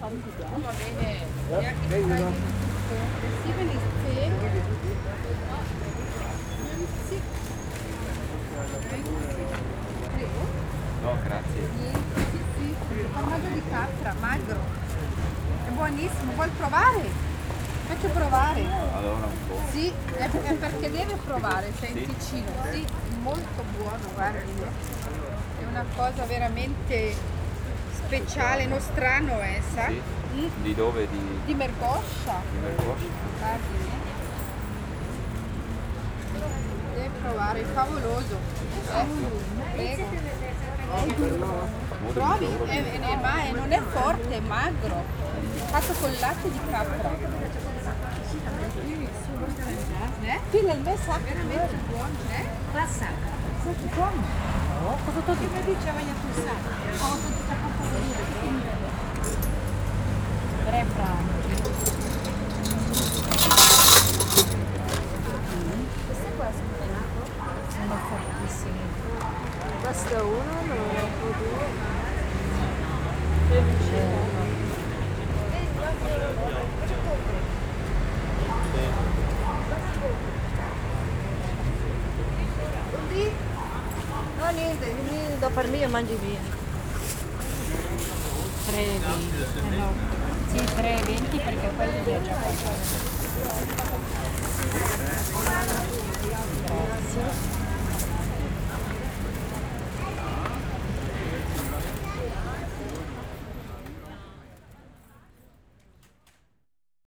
Va bene. Steven is pink. Sì. Prego. No, grazie. Niente, sì, sì. Formaggio di capra, magro. È buonissimo, vuoi provare? Faccio provare. Allora un po'. Sì, è perché deve provare, sei in Sì. Ticino. Sì, molto buono, guardi. È una cosa veramente speciale, nostrano essa. Sì. Mm. Di dove? Di Mergoscia. Di Mercoscia? Guardi. Deve provare, è favoloso. Prego. Molto Provi, buono. non è forte, è magro. Fatto con latte di capra. Tyle il me sa veramente buono, Passa. Senti buono. No, cosa to ti diceva io tu sa? Ho tutto fatto vedere. Repra. Queste qua sono fortissime. Questo è uno, due. No, niente, vieni da per me e mangi via. 3,20. No. Sì, 3,20 perché quello è già qualcosa.